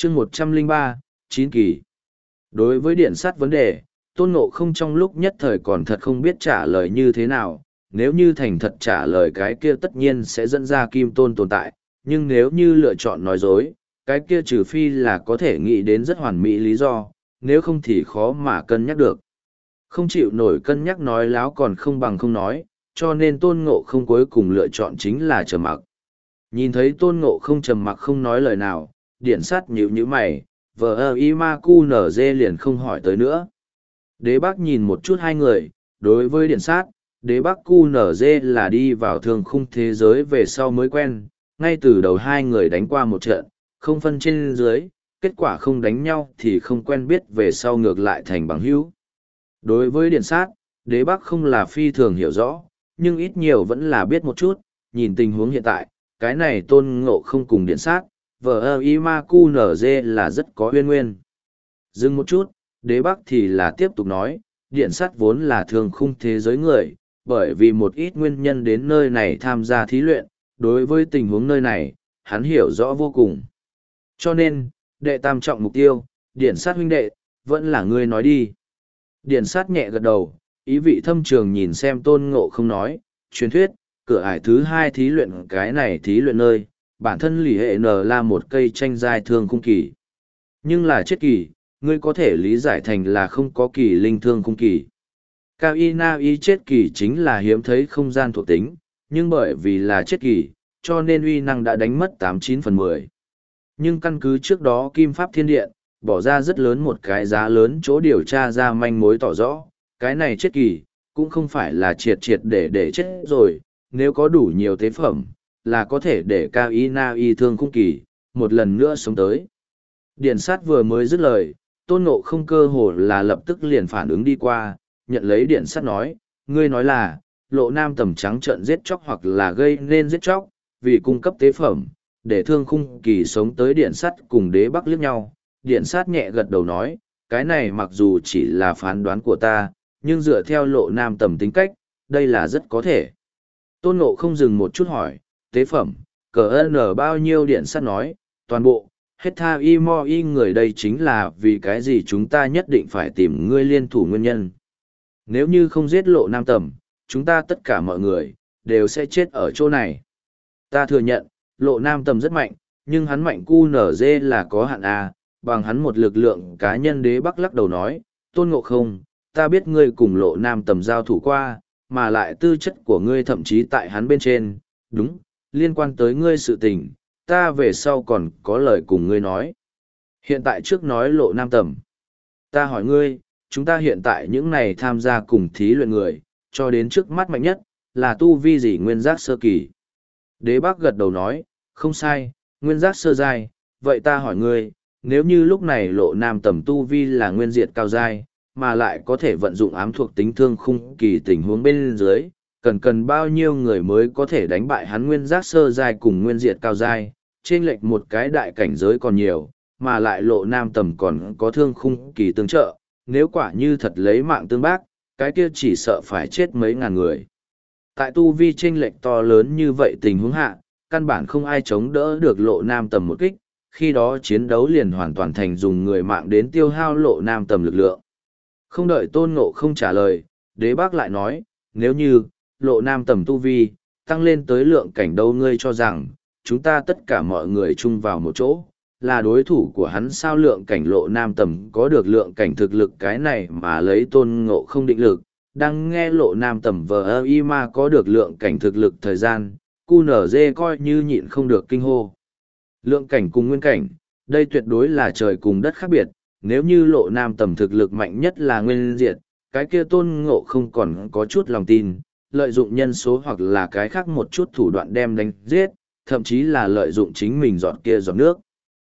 chương 103, 9 kỳ. Đối với điện sát vấn đề, Tôn Ngộ không trong lúc nhất thời còn thật không biết trả lời như thế nào. Nếu như thành thật trả lời cái kia tất nhiên sẽ dẫn ra Kim Tôn tồn tại, nhưng nếu như lựa chọn nói dối, cái kia trừ phi là có thể nghĩ đến rất hoàn mỹ lý do, nếu không thì khó mà cân nhắc được. Không chịu nổi cân nhắc nói láo còn không bằng không nói, cho nên Tôn Ngộ không cuối cùng lựa chọn chính là trầm mặc. Nhìn thấy Tôn Ngộ không trầm mặc không nói lời nào, điện sát nhíu nhíu mày, vờ y ma cu nở dê liền không hỏi tới nữa. Đế Bắc nhìn một chút hai người, đối với điện sát, Đế Bắc cu nở dê là đi vào thương khung thế giới về sau mới quen, ngay từ đầu hai người đánh qua một trận, không phân trên dưới, kết quả không đánh nhau thì không quen biết về sau ngược lại thành bằng hữu. Đối với điện sát, Đế Bắc không là phi thường hiểu rõ, nhưng ít nhiều vẫn là biết một chút, nhìn tình huống hiện tại, cái này Tôn Ngộ không cùng điện sát, vờ y ma cu nở dê là rất có uyên nguyên. Dừng một chút, Đế Bắc thì là tiếp tục nói, điện sát vốn là thương khung thế giới người, bởi vì một ít nguyên nhân đến nơi này tham gia thí luyện, đối với tình huống nơi này, hắn hiểu rõ vô cùng. Cho nên, đệ tam trọng mục tiêu, điện sát huynh đệ, vẫn là ngươi nói đi. Điện sát nhẹ gật đầu, ý vị thâm trường nhìn xem Tôn Ngộ không nói, truyền thuyết, cửa ải thứ hai thí luyện cái này thí luyện nơi, bản thân lì hệ n là một cây tranh giai thương khung kỳ. Nhưng là chết kỳ, ngươi có thể lý giải thành là không có kỳ linh thương khung kỳ. Cao y na y chết kỳ chính là hiếm thấy không gian thuộc tính, nhưng bởi vì là chết kỳ, cho nên uy năng đã đánh mất 89/10. Nhưng căn cứ trước đó Kim Pháp Thiên Điện, bỏ ra rất lớn một cái giá lớn chỗ điều tra ra manh mối tỏ rõ, cái này chết kỳ, cũng không phải là triệt triệt để chết rồi, nếu có đủ nhiều tế phẩm, là có thể để Cao y na y thương khung kỳ, một lần nữa sống tới. Điện sát vừa mới dứt lời, Tôn Ngộ không cơ hồ là lập tức liền phản ứng đi qua, nhận lấy điện sát nói, ngươi nói là, Lộ Nam tầm trắng trợn giết chóc hoặc là gây nên giết chóc, vì cung cấp tế phẩm, để thương khung kỳ sống tới điện sát cùng Đế Bắc liếc nhau. Điện sát nhẹ gật đầu nói, cái này mặc dù chỉ là phán đoán của ta, nhưng dựa theo Lộ Nam tầm tính cách, đây là rất có thể. Tôn Ngộ không dừng một chút hỏi, tế phẩm, cờ n bao nhiêu? Điện sát nói, toàn bộ, hết tha y mo y người đây chính là vì cái gì chúng ta nhất định phải tìm ngươi liên thủ nguyên nhân. Nếu như không giết Lộ Nam tầm, chúng ta tất cả mọi người, đều sẽ chết ở chỗ này. Ta thừa nhận, Lộ Nam tầm rất mạnh, nhưng hắn mạnh cu nở dê là có hạn A, bằng hắn một lực lượng cá nhân. Đế Bắc lắc đầu nói, Tôn Ngộ không, ta biết ngươi cùng Lộ Nam tầm giao thủ qua, mà lại tư chất của ngươi thậm chí tại hắn bên trên, đúng, liên quan tới ngươi sự tình, ta về sau còn có lời cùng ngươi nói. Hiện tại trước nói Lộ Nam tầm. Ta hỏi ngươi, chúng ta hiện tại những này tham gia cùng thí luyện người, cho đến trước mắt mạnh nhất, là tu vi gì? Nguyên giác sơ kỳ. Đế Bắc gật đầu nói, không sai, nguyên giác sơ giai. Vậy ta hỏi ngươi, nếu như lúc này Lộ Nam tầm tu vi là nguyên diệt cao giai, mà lại có thể vận dụng ám thuộc tính thương khung kỳ tình huống bên dưới, cần bao nhiêu người mới có thể đánh bại hắn nguyên giác sơ giai cùng nguyên diệt cao giai, chênh lệch một cái đại cảnh giới còn nhiều, mà lại Lộ Nam tầm còn có thương khung kỳ tương trợ, nếu quả như thật lấy mạng tương bác, cái kia chỉ sợ phải chết mấy ngàn người. Tại tu vi chênh lệch to lớn như vậy tình huống hạ, căn bản không ai chống đỡ được Lộ Nam tầm một kích, khi đó chiến đấu liền hoàn toàn thành dùng người mạng đến tiêu hao Lộ Nam tầm lực lượng. Không đợi Tôn Ngộ không trả lời, Đế Bắc lại nói, nếu như Lộ Nam tầm tu vi tăng lên tới lượng cảnh đâu, ngươi cho rằng chúng ta tất cả mọi người chung vào một chỗ là đối thủ của hắn sao? Lượng cảnh Lộ Nam tầm có được lượng cảnh thực lực cái này mà lấy Tôn Ngộ không định lực, đang nghe Lộ Nam tầm vờ y ma có được lượng cảnh thực lực thời gian, QNZ coi như nhịn không được kinh hô. Lượng cảnh cùng nguyên cảnh, đây tuyệt đối là trời cùng đất khác biệt. Nếu như Lộ Nam tầm thực lực mạnh nhất là nguyên diệt, cái kia Tôn Ngộ không còn có chút lòng tin, lợi dụng nhân số hoặc là cái khác một chút thủ đoạn đem đánh giết, thậm chí là lợi dụng chính mình giọt kia giọt nước.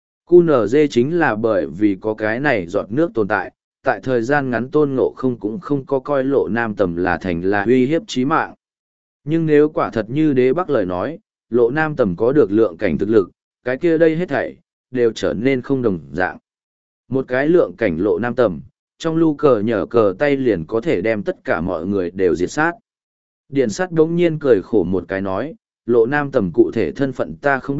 QNZ chính là bởi vì có cái này giọt nước tồn tại, tại thời gian ngắn Tôn Ngộ không cũng không có coi Lộ Nam tầm là thành là uy hiếp chí mạng. Nhưng nếu quả thật như Đế Bắc lời nói, Lộ Nam tầm có được lượng cảnh thực lực, cái kia đây hết thảy đều trở nên không đồng dạng. Một cái lượng cảnh Lộ Nam tầm, trong lưu cờ nhở cờ tay liền có thể đem tất cả mọi người đều diệt sát. Điện sát đống nhiên cười khổ một cái nói, Lộ Nam tầm cụ thể thân phận ta không biết,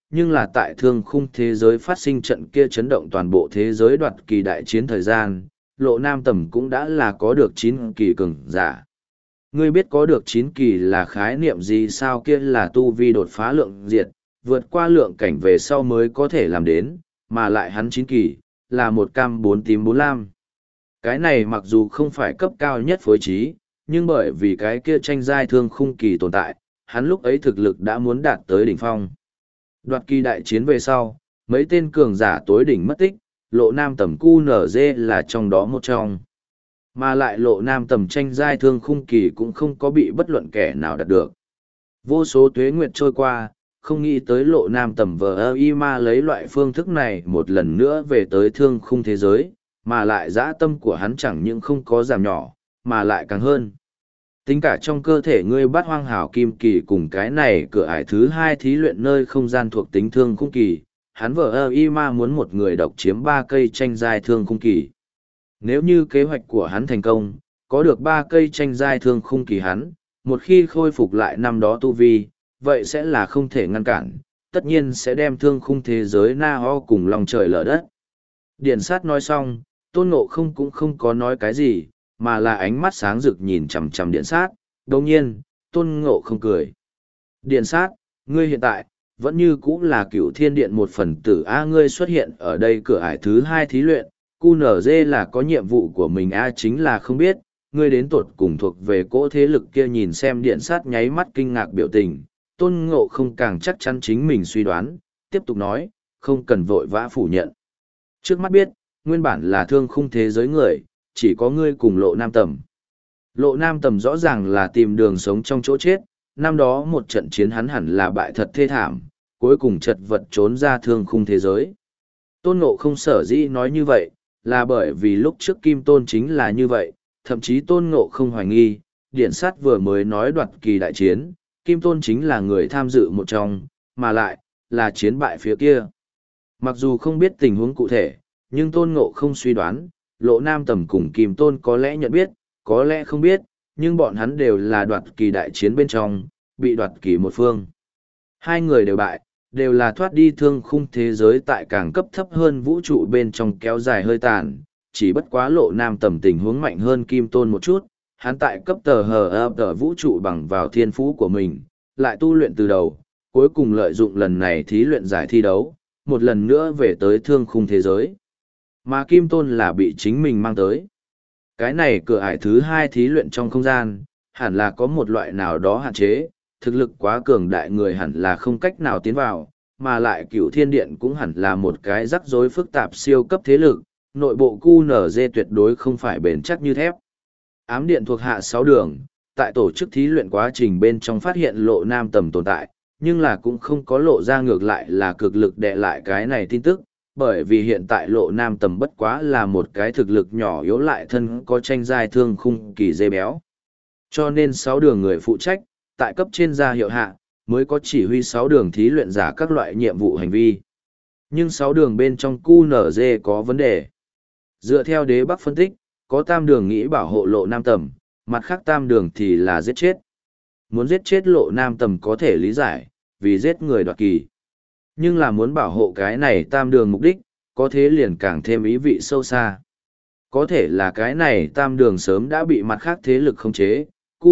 nhưng là tại thương khung thế giới phát sinh trận kia chấn động toàn bộ thế giới đoạt kỳ đại chiến thời gian, Lộ Nam Tầm cũng đã là có được 9 kỳ cường giả. Ngươi biết có được 9 kỳ là khái niệm gì sao? Kia là tu vi đột phá lượng diệt, vượt qua lượng cảnh về sau mới có thể làm đến, mà lại hắn 9 kỳ, là một cam 4 tím 4 lam. Cái này mặc dù không phải cấp cao nhất phối trí, nhưng bởi vì cái kia tranh giai thương khung kỳ tồn tại, hắn lúc ấy thực lực đã muốn đạt tới đỉnh phong. Đoạt kỳ đại chiến về sau, mấy tên cường giả tối đỉnh mất tích, Lộ Nam Tầm QNZ là trong đó một trong. Mà lại Lộ Nam Tầm tranh giai thương khung kỳ cũng không có bị bất luận kẻ nào đạt được. Vô số tuế nguyệt trôi qua, không nghĩ tới Lộ Nam Tầm ma lấy loại phương thức này một lần nữa về tới thương khung thế giới, mà lại dã tâm của hắn chẳng những không có giảm nhỏ, mà lại càng hơn. Tính cả trong cơ thể ngươi Bát Hoang Hảo Kim Kỳ cùng cái này cửa ải thứ 2 thí luyện nơi không gian thuộc tính thương khung kỳ, hắn ma muốn một người độc chiếm 3 cây tranh giai thương khung kỳ. Nếu như kế hoạch của hắn thành công, có được 3 cây tranh giai thương khung kỳ hắn, một khi khôi phục lại năm đó tu vi, vậy sẽ là không thể ngăn cản, tất nhiên sẽ đem thương khung thế giới na ho cùng lòng trời lở đất. Điển sát nói xong, Tôn Ngộ Không cũng không có nói cái gì, mà là ánh mắt sáng rực nhìn chằm chằm Điện Sát. Đồng nhiên, Tôn Ngộ Không cười. Điện Sát, ngươi hiện tại, vẫn như cũ là Cửu Thiên Điện một phần tử A, ngươi xuất hiện ở đây cửa ải thứ 2 thí luyện, QNZ là có nhiệm vụ của mình A, chính là không biết, ngươi đến tột cùng thuộc về cỗ thế lực kia. Nhìn xem Điện Sát nháy mắt kinh ngạc biểu tình, Tôn Ngộ Không càng chắc chắn chính mình suy đoán, tiếp tục nói, không cần vội vã phủ nhận. Trước mắt biết, nguyên bản là thương khung thế giới người, chỉ có ngươi cùng Lộ Nam Tầm. Lộ Nam Tầm rõ ràng là tìm đường sống trong chỗ chết, năm đó một trận chiến hắn hẳn là bại thật thê thảm, cuối cùng chật vật trốn ra thương khung thế giới. Tôn Ngộ Không sở dĩ nói như vậy, là bởi vì lúc trước Kim Tôn chính là như vậy, thậm chí Tôn Ngộ Không hoài nghi, Điển Sát vừa mới nói đoạt kỳ đại chiến, Kim Tôn chính là người tham dự một trong, mà lại, là chiến bại phía kia. Mặc dù không biết tình huống cụ thể, nhưng Tôn Ngộ Không suy đoán, Lộ Nam Tầm cùng Kim Tôn có lẽ nhận biết, có lẽ không biết, nhưng bọn hắn đều là đoạt kỳ đại chiến bên trong, bị đoạt kỳ một phương. Hai người đều bại, đều là thoát đi thương khung thế giới tại càng cấp thấp hơn vũ trụ bên trong kéo dài hơi tàn, chỉ bất quá Lộ Nam Tầm tình huống mạnh hơn Kim Tôn một chút, hắn tại cấp tờ vũ trụ bằng vào thiên phú của mình, lại tu luyện từ đầu, cuối cùng lợi dụng lần này thí luyện giải thi đấu, một lần nữa về tới thương khung thế giới. Mà Kim Tôn là bị chính mình mang tới. Cái này cửa ải thứ 2 thí luyện trong không gian, hẳn là có một loại nào đó hạn chế, thực lực quá cường đại người hẳn là không cách nào tiến vào, mà lại Cửu Thiên Điện cũng hẳn là một cái rắc rối phức tạp siêu cấp thế lực, nội bộ QNZ tuyệt đối không phải bền chắc như thép. Ám Điện thuộc hạ 6 đường, tại tổ chức thí luyện quá trình bên trong phát hiện Lộ Nam Tầm tồn tại, nhưng là cũng không có lộ ra, ngược lại là cực lực đè lại cái này tin tức, bởi vì hiện tại Lộ Nam Tầm bất quá là một cái thực lực nhỏ yếu lại thân có tranh giai thương khung kỳ dê béo. Cho nên 6 đường người phụ trách, tại cấp trên gia hiệu hạ, mới có chỉ huy 6 đường thí luyện giả các loại nhiệm vụ hành vi. Nhưng 6 đường bên trong QNZ có vấn đề. Dựa theo Đế Bắc phân tích, có tam đường nghĩ bảo hộ Lộ Nam Tầm, mặt khác tam đường thì là giết chết. Muốn giết chết Lộ Nam Tầm có thể lý giải, vì giết người đoạt kỳ. Nhưng là muốn bảo hộ cái này tam đường mục đích, có thế liền càng thêm ý vị sâu xa. Có thể là cái này tam đường sớm đã bị mặt khác thế lực khống chế,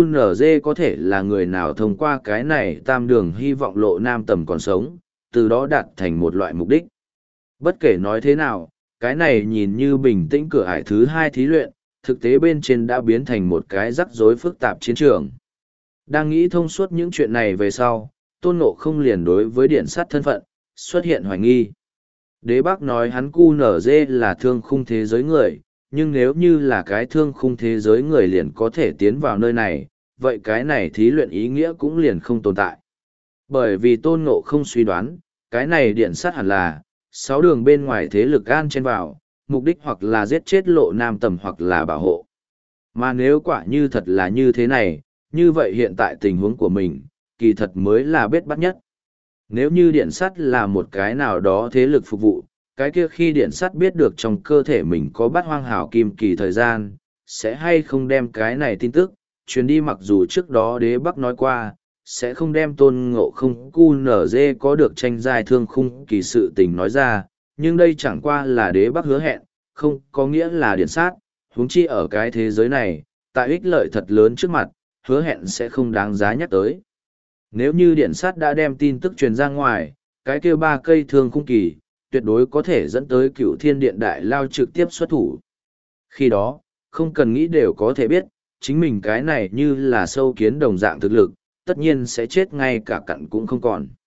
QNZ có thể là người nào thông qua cái này tam đường hy vọng Lộ Nam Tầm còn sống, từ đó đạt thành một loại mục đích. Bất kể nói thế nào, cái này nhìn như bình tĩnh cửa ải thứ 2 thí luyện, thực tế bên trên đã biến thành một cái rắc rối phức tạp chiến trường. Đang nghĩ thông suốt những chuyện này về sau, Tôn Ngộ Không liền đối với Điện Sát thân phận, xuất hiện hoài nghi. Đế Bắc nói hắn QNZ là thương khung thế giới người, nhưng nếu như là cái thương khung thế giới người liền có thể tiến vào nơi này, vậy cái này thí luyện ý nghĩa cũng liền không tồn tại. Bởi vì Tôn Ngộ Không suy đoán, cái này Điện Sát hẳn là 6 đường bên ngoài thế lực gan chen vào, mục đích hoặc là giết chết Lộ Nam Tầm hoặc là bảo hộ. Mà nếu quả như thật là như thế này, như vậy hiện tại tình huống của mình, kỳ thật mới là bết bắt nhất. Nếu như Điện Sắt là một cái nào đó thế lực phục vụ, cái kia khi Điện Sắt biết được trong cơ thể mình có Bát Hoang Hảo Kim Kỳ thời gian, sẽ hay không đem cái này tin tức, truyền đi. Mặc dù trước đó Đế Bắc nói qua, sẽ không đem tôn ngộ không cu nở dê có được tranh giai thương khung kỳ sự tình nói ra, nhưng đây chẳng qua là đế bắc hứa hẹn, không có nghĩa là điển sát, huống chi ở cái thế giới này, tại ích lợi thật lớn trước mặt, hứa hẹn sẽ không đáng giá nhắc tới. Nếu như điện sát đã đem tin tức truyền ra ngoài, cái kia 3 cây thương khung kỳ, tuyệt đối có thể dẫn tới Cửu Thiên Điện Đại Lao trực tiếp xuất thủ. Khi đó, không cần nghĩ đều có thể biết, chính mình cái này như là sâu kiến đồng dạng thực lực, tất nhiên sẽ chết ngay cả cặn cũng không còn.